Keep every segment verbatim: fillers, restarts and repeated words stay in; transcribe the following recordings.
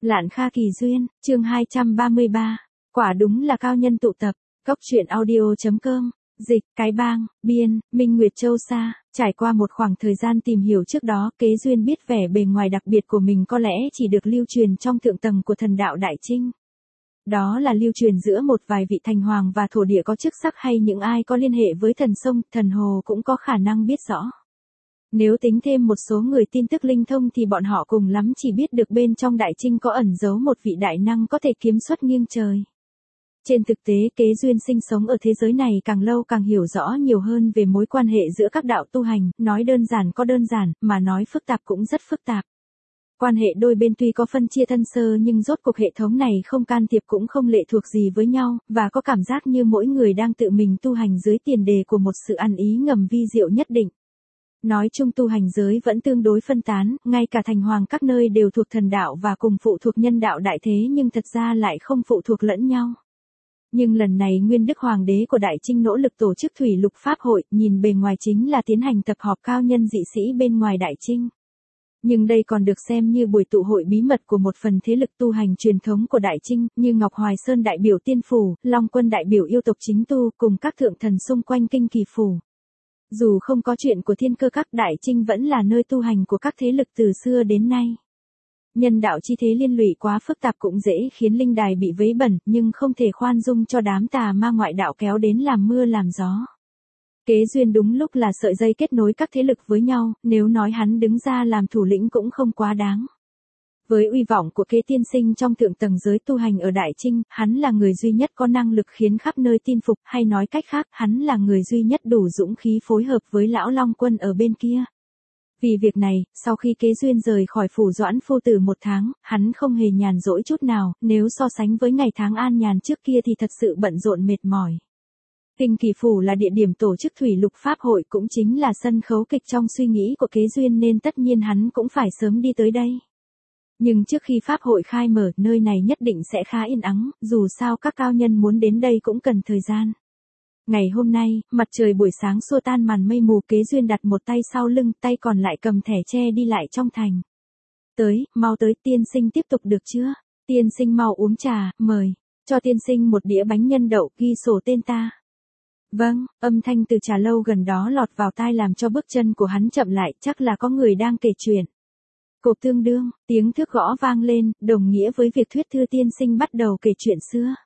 Lạn Kha Kỳ Duyên, chương hai trăm ba mươi ba. Quả đúng là cao nhân tụ tập. Cốc truyện audio.com. Dịch, Cái Bang, biên, Minh Nguyệt Châu Sa. Trải qua một khoảng thời gian tìm hiểu trước đó, Kế Duyên biết vẻ bề ngoài đặc biệt của mình có lẽ chỉ được lưu truyền trong thượng tầng của thần đạo Đại Trinh. Đó là lưu truyền giữa một vài vị thành hoàng và thổ địa có chức sắc, hay những ai có liên hệ với thần sông, thần hồ cũng có khả năng biết rõ. Nếu tính thêm một số người tin tức linh thông thì bọn họ cùng lắm chỉ biết được bên trong Đại Trinh có ẩn giấu một vị đại năng có thể kiếm xuất nghiêng trời. Trên thực tế, Kế Duyên sinh sống ở thế giới này càng lâu càng hiểu rõ nhiều hơn về mối quan hệ giữa các đạo tu hành, nói đơn giản có đơn giản, mà nói phức tạp cũng rất phức tạp. Quan hệ đôi bên tuy có phân chia thân sơ nhưng rốt cuộc hệ thống này không can thiệp cũng không lệ thuộc gì với nhau, và có cảm giác như mỗi người đang tự mình tu hành dưới tiền đề của một sự ăn ý ngầm vi diệu nhất định. Nói chung tu hành giới vẫn tương đối phân tán, ngay cả thành hoàng các nơi đều thuộc thần đạo và cùng phụ thuộc nhân đạo đại thế nhưng thật ra lại không phụ thuộc lẫn nhau. Nhưng lần này Nguyên Đức Hoàng đế của Đại Trinh nỗ lực tổ chức Thủy Lục Pháp hội, nhìn bề ngoài chính là tiến hành tập họp cao nhân dị sĩ bên ngoài Đại Trinh. Nhưng đây còn được xem như buổi tụ hội bí mật của một phần thế lực tu hành truyền thống của Đại Trinh, như Ngọc Hoài Sơn đại biểu tiên phủ, Long Quân đại biểu yêu tộc chính tu, cùng các thượng thần xung quanh kinh kỳ phủ. Dù không có chuyện của thiên cơ các, Đại Trinh vẫn là nơi tu hành của các thế lực từ xưa đến nay. Nhân đạo chi thế liên lụy quá phức tạp cũng dễ khiến linh đài bị vấy bẩn, nhưng không thể khoan dung cho đám tà ma ngoại đạo kéo đến làm mưa làm gió. Kế Duyên đúng lúc là sợi dây kết nối các thế lực với nhau, nếu nói hắn đứng ra làm thủ lĩnh cũng không quá đáng. Với uy vọng của Kế tiên sinh trong thượng tầng giới tu hành ở Đại Trinh, hắn là người duy nhất có năng lực khiến khắp nơi tin phục, hay nói cách khác, hắn là người duy nhất đủ dũng khí phối hợp với lão Long Quân ở bên kia. Vì việc này, sau khi Kế Duyên rời khỏi phủ Doãn Phu Tử một tháng, hắn không hề nhàn rỗi chút nào, nếu so sánh với ngày tháng an nhàn trước kia thì thật sự bận rộn mệt mỏi. Kinh kỳ phủ là địa điểm tổ chức Thủy Lục Pháp hội, cũng chính là sân khấu kịch trong suy nghĩ của Kế Duyên, nên tất nhiên hắn cũng phải sớm đi tới đây. Nhưng trước khi Pháp hội khai mở, nơi này nhất định sẽ khá yên ắng, dù sao các cao nhân muốn đến đây cũng cần thời gian. Ngày hôm nay, mặt trời buổi sáng xua tan màn mây mù, Kế Duyên đặt một tay sau lưng, tay còn lại cầm thẻ tre đi lại trong thành. Tới, mau tới, tiên sinh tiếp tục được chưa? Tiên sinh mau uống trà, mời. Cho tiên sinh một đĩa bánh nhân đậu, ghi sổ tên ta. Vâng, âm thanh từ trà lâu gần đó lọt vào tai làm cho bước chân của hắn chậm lại, chắc là có người đang kể chuyện. Cộp tương đương, tiếng thước gõ vang lên, đồng nghĩa với việc thuyết thư tiên sinh bắt đầu kể chuyện xưa.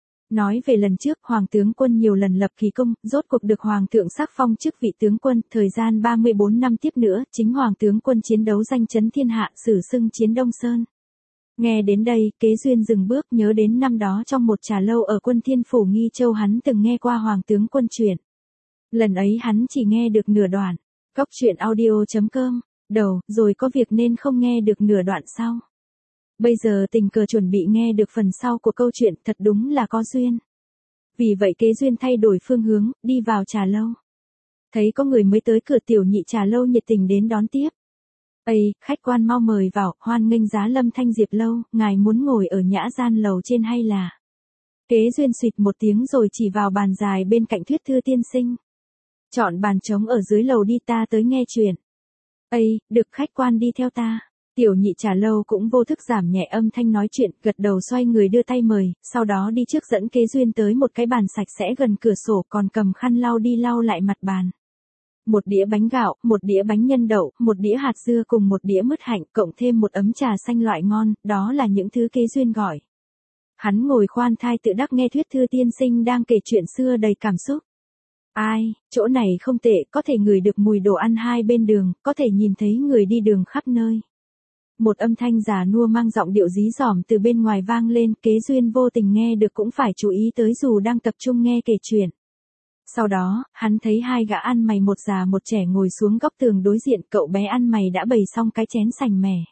Nói về lần trước, Hoàng tướng quân nhiều lần lập kỳ công, rốt cuộc được Hoàng thượng sắc phong chức vị tướng quân, thời gian ba mươi bốn năm tiếp nữa, chính Hoàng tướng quân chiến đấu danh chấn thiên hạ, sử xưng chiến Đông Sơn. Nghe đến đây, Kế Duyên dừng bước, nhớ đến năm đó trong một trà lâu ở Quân Thiên Phủ Nghi Châu hắn từng nghe qua Hoàng tướng quân chuyện. Lần ấy hắn chỉ nghe được nửa đoạn. Cốc truyện audio.com. Đầu, rồi có việc nên không nghe được nửa đoạn sau. Bây giờ tình cờ chuẩn bị nghe được phần sau của câu chuyện, thật đúng là có duyên. Vì vậy Kế Duyên thay đổi phương hướng, đi vào trà lâu. Thấy có người mới tới cửa, tiểu nhị trà lâu nhiệt tình đến đón tiếp. Ây, khách quan mau mời vào, hoan nghênh giá Lâm Thanh Diệp lâu, ngài muốn ngồi ở nhã gian lầu trên hay là? Kế Duyên suýt một tiếng rồi chỉ vào bàn dài bên cạnh thuyết thư tiên sinh. Chọn bàn trống ở dưới lầu đi, ta tới nghe chuyện. Ây, được, khách quan đi theo ta. Tiểu nhị trà lâu cũng vô thức giảm nhẹ âm thanh nói chuyện, gật đầu xoay người đưa tay mời, sau đó đi trước dẫn Kế Duyên tới một cái bàn sạch sẽ gần cửa sổ, còn cầm khăn lau đi lau lại mặt bàn. Một đĩa bánh gạo, một đĩa bánh nhân đậu, một đĩa hạt dưa cùng một đĩa mứt hạnh, cộng thêm một ấm trà xanh loại ngon, đó là những thứ Kế Duyên gọi. Hắn ngồi khoan thai tự đắc nghe thuyết thư tiên sinh đang kể chuyện xưa đầy cảm xúc. Ai, chỗ này không tệ, có thể ngửi được mùi đồ ăn hai bên đường, có thể nhìn thấy người đi đường khắp nơi. Một âm thanh già nua mang giọng điệu dí dỏm từ bên ngoài vang lên, Kế Duyên vô tình nghe được cũng phải chú ý tới dù đang tập trung nghe kể chuyện. Sau đó, hắn thấy hai gã ăn mày một già một trẻ ngồi xuống góc tường đối diện, cậu bé ăn mày đã bày xong cái chén sành mẻ.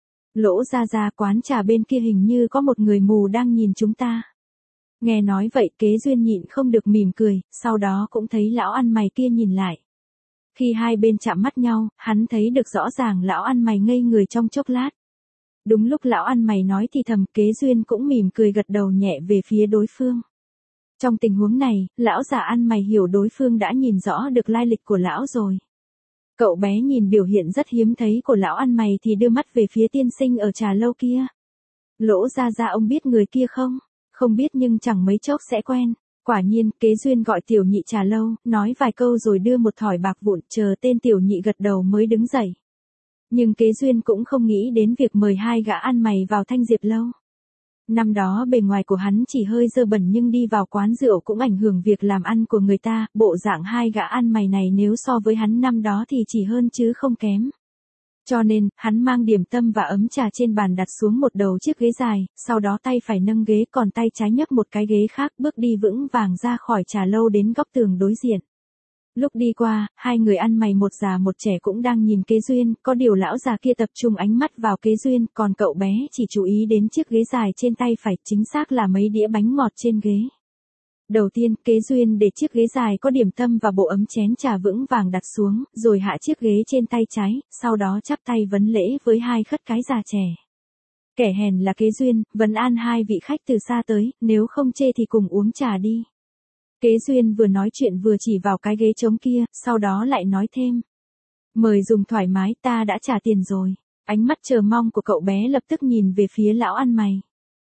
Lỗ ra ra, quán trà bên kia hình như có một người mù đang nhìn chúng ta. Nghe nói vậy, Kế Duyên nhịn không được mỉm cười, sau đó cũng thấy lão ăn mày kia nhìn lại. Khi hai bên chạm mắt nhau, hắn thấy được rõ ràng lão ăn mày ngây người trong chốc lát. Đúng lúc lão ăn mày nói thì thầm, Kế Duyên cũng mỉm cười gật đầu nhẹ về phía đối phương. Trong tình huống này, lão già ăn mày hiểu đối phương đã nhìn rõ được lai lịch của lão rồi. Cậu bé nhìn biểu hiện rất hiếm thấy của lão ăn mày thì đưa mắt về phía tiên sinh ở trà lâu kia. Lỗ Gia Gia ông biết người kia không? Không biết nhưng chẳng mấy chốc sẽ quen. Quả nhiên, Kế Duyên gọi tiểu nhị trà lâu, nói vài câu rồi đưa một thỏi bạc vụn, chờ tên tiểu nhị gật đầu mới đứng dậy. Nhưng Kế Duyên cũng không nghĩ đến việc mời hai gã ăn mày vào Thanh Diệp lâu. Năm đó bề ngoài của hắn chỉ hơi dơ bẩn nhưng đi vào quán rượu cũng ảnh hưởng việc làm ăn của người ta, bộ dạng hai gã ăn mày này nếu so với hắn năm đó thì chỉ hơn chứ không kém. Cho nên, hắn mang điểm tâm và ấm trà trên bàn đặt xuống một đầu chiếc ghế dài, sau đó tay phải nâng ghế còn tay trái nhấc một cái ghế khác bước đi vững vàng ra khỏi trà lâu đến góc tường đối diện. Lúc đi qua, hai người ăn mày một già một trẻ cũng đang nhìn Kế Duyên, có điều lão già kia tập trung ánh mắt vào Kế Duyên, còn cậu bé chỉ chú ý đến chiếc ghế dài trên tay phải, chính xác là mấy đĩa bánh ngọt trên ghế. Đầu tiên, Kế Duyên để chiếc ghế dài có điểm tâm và bộ ấm chén trà vững vàng đặt xuống, rồi hạ chiếc ghế trên tay trái, sau đó chắp tay vấn lễ với hai khất cái già trẻ. Kẻ hèn là Kế Duyên, vấn an hai vị khách từ xa tới, nếu không chê thì cùng uống trà đi. Kế Duyên vừa nói chuyện vừa chỉ vào cái ghế trống kia, sau đó lại nói thêm. Mời dùng thoải mái, ta đã trả tiền rồi. Ánh mắt chờ mong của cậu bé lập tức nhìn về phía lão ăn mày.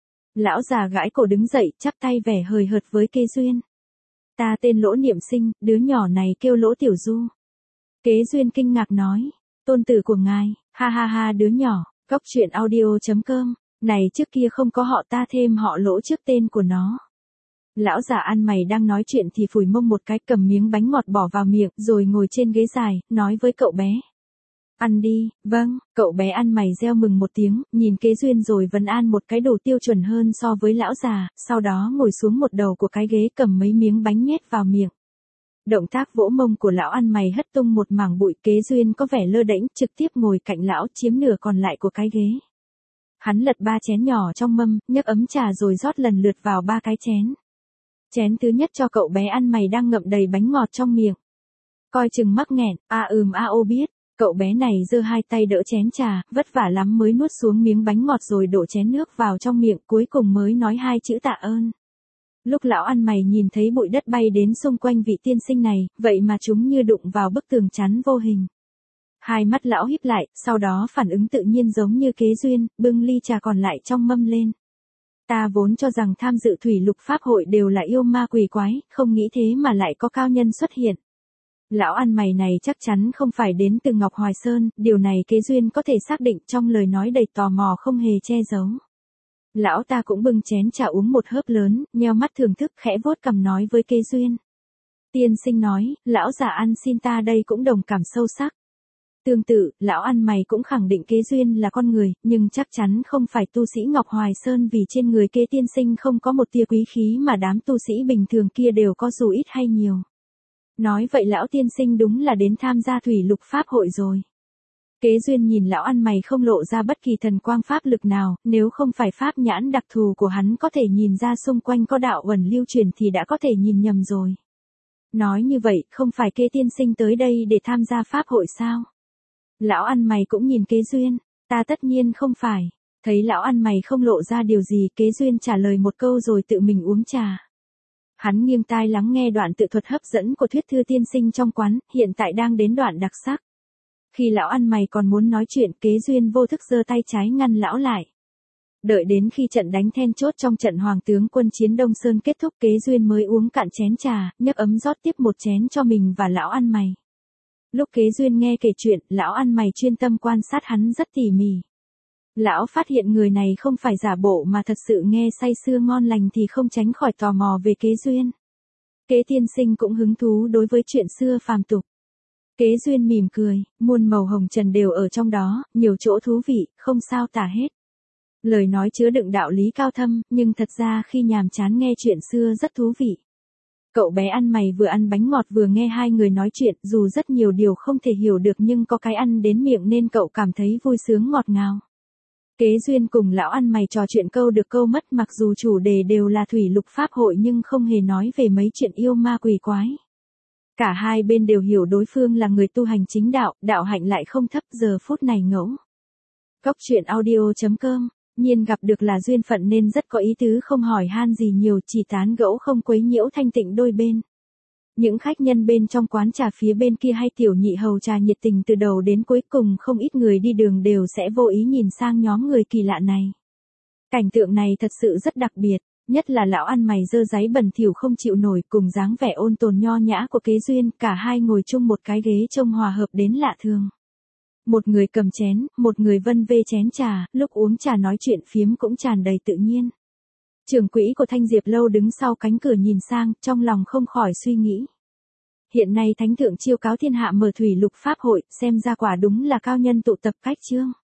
Lão già gãi cổ đứng dậy, chắp tay vẻ hời hợt với Kế Duyên. Ta tên Lỗ Niệm Sinh, đứa nhỏ này kêu Lỗ Tiểu Du. Kế Duyên kinh ngạc nói. Tôn tử của ngài, ha ha ha đứa nhỏ, góc truyện audio chấm com, này trước kia không có họ ta thêm họ Lỗ trước tên của nó. Lão già ăn mày đang nói chuyện thì phủi mông một cái, cầm miếng bánh ngọt bỏ vào miệng, rồi ngồi trên ghế dài, nói với cậu bé. Ăn đi, vâng, cậu bé ăn mày reo mừng một tiếng, nhìn Kế Duyên rồi vấn an một cái đủ tiêu chuẩn hơn so với lão già, sau đó ngồi xuống một đầu của cái ghế cầm mấy miếng bánh nhét vào miệng. Động tác vỗ mông của lão ăn mày hất tung một mảng bụi, Kế Duyên có vẻ lơ đễnh, trực tiếp ngồi cạnh lão chiếm nửa còn lại của cái ghế. Hắn lật ba chén nhỏ trong mâm, nhấc ấm trà rồi rót lần lượt vào ba cái chén. Chén thứ nhất cho cậu bé ăn mày đang ngậm đầy bánh ngọt trong miệng. Coi chừng mắc nghẹn, a ừm a ô biết, cậu bé này giơ hai tay đỡ chén trà, vất vả lắm mới nuốt xuống miếng bánh ngọt rồi đổ chén nước vào trong miệng, cuối cùng mới nói hai chữ tạ ơn. Lúc lão ăn mày nhìn thấy bụi đất bay đến xung quanh vị tiên sinh này, vậy mà chúng như đụng vào bức tường chắn vô hình. Hai mắt lão híp lại, sau đó phản ứng tự nhiên giống như Kế Duyên, bưng ly trà còn lại trong mâm lên. Ta vốn cho rằng tham dự thủy lục pháp hội đều là yêu ma quỷ quái, không nghĩ thế mà lại có cao nhân xuất hiện. Lão ăn mày này chắc chắn không phải đến từ Ngọc Hoài Sơn, điều này Kế Duyên có thể xác định trong lời nói đầy tò mò không hề che giấu. Lão ta cũng bưng chén trà uống một hớp lớn, nheo mắt thưởng thức khẽ vuốt cằm nói với Kế Duyên. Tiên sinh nói, lão già ăn xin ta đây cũng đồng cảm sâu sắc. Tương tự, lão ăn mày cũng khẳng định Kế Duyên là con người, nhưng chắc chắn không phải tu sĩ Ngọc Hoài Sơn vì trên người Kế tiên sinh không có một tia quý khí mà đám tu sĩ bình thường kia đều có dù ít hay nhiều. Nói vậy lão tiên sinh đúng là đến tham gia thủy lục pháp hội rồi. Kế Duyên nhìn lão ăn mày không lộ ra bất kỳ thần quang pháp lực nào, nếu không phải pháp nhãn đặc thù của hắn có thể nhìn ra xung quanh có đạo ẩn lưu truyền thì đã có thể nhìn nhầm rồi. Nói như vậy, không phải Kế tiên sinh tới đây để tham gia pháp hội sao? Lão ăn mày cũng nhìn Kế Duyên, ta tất nhiên không phải. Thấy lão ăn mày không lộ ra điều gì, Kế Duyên trả lời một câu rồi tự mình uống trà. Hắn nghiêng tai lắng nghe đoạn tự thuật hấp dẫn của thuyết thư tiên sinh trong quán, hiện tại đang đến đoạn đặc sắc. Khi lão ăn mày còn muốn nói chuyện, Kế Duyên vô thức giơ tay trái ngăn lão lại. Đợi đến khi trận đánh then chốt trong trận Hoàng tướng quân chiến Đông Sơn kết thúc, Kế Duyên mới uống cạn chén trà, nhấc ấm rót tiếp một chén cho mình và lão ăn mày. Lúc Kế Duyên nghe kể chuyện, lão ăn mày chuyên tâm quan sát hắn rất tỉ mỉ. Lão phát hiện người này không phải giả bộ mà thật sự nghe say sưa ngon lành thì không tránh khỏi tò mò về Kế Duyên. Kế tiên sinh cũng hứng thú đối với chuyện xưa phàm tục. Kế Duyên mỉm cười, muôn màu hồng trần đều ở trong đó, nhiều chỗ thú vị, không sao tả hết. Lời nói chứa đựng đạo lý cao thâm, nhưng thật ra khi nhàm chán nghe chuyện xưa rất thú vị. Cậu bé ăn mày vừa ăn bánh ngọt vừa nghe hai người nói chuyện, dù rất nhiều điều không thể hiểu được nhưng có cái ăn đến miệng nên cậu cảm thấy vui sướng ngọt ngào. Kế Duyên cùng lão ăn mày trò chuyện câu được câu mất, mặc dù chủ đề đều là thủy lục pháp hội nhưng không hề nói về mấy chuyện yêu ma quỷ quái. Cả hai bên đều hiểu đối phương là người tu hành chính đạo, đạo hạnh lại không thấp, giờ phút này ngẫu. Góc truyện audio chấm com, nhiên gặp được là duyên phận nên rất có ý tứ không hỏi han gì nhiều, chỉ tán gẫu không quấy nhiễu thanh tịnh đôi bên. Những khách nhân bên trong quán trà phía bên kia hay tiểu nhị hầu trà nhiệt tình từ đầu đến cuối, cùng không ít người đi đường đều sẽ vô ý nhìn sang nhóm người kỳ lạ này. Cảnh tượng này thật sự rất đặc biệt, nhất là lão ăn mày dơ dáy bẩn thỉu không chịu nổi cùng dáng vẻ ôn tồn nho nhã của Kế Duyên, cả hai ngồi chung một cái ghế trông hòa hợp đến lạ thường. Một người cầm chén, một người vân vê chén trà, lúc uống trà nói chuyện phiếm cũng tràn đầy tự nhiên. Trưởng quỹ của Thanh Diệp Lâu đứng sau cánh cửa nhìn sang, trong lòng không khỏi suy nghĩ. Hiện nay Thánh thượng chiêu cáo thiên hạ mở thủy lục pháp hội, xem ra quả đúng là cao nhân tụ tập cách chương.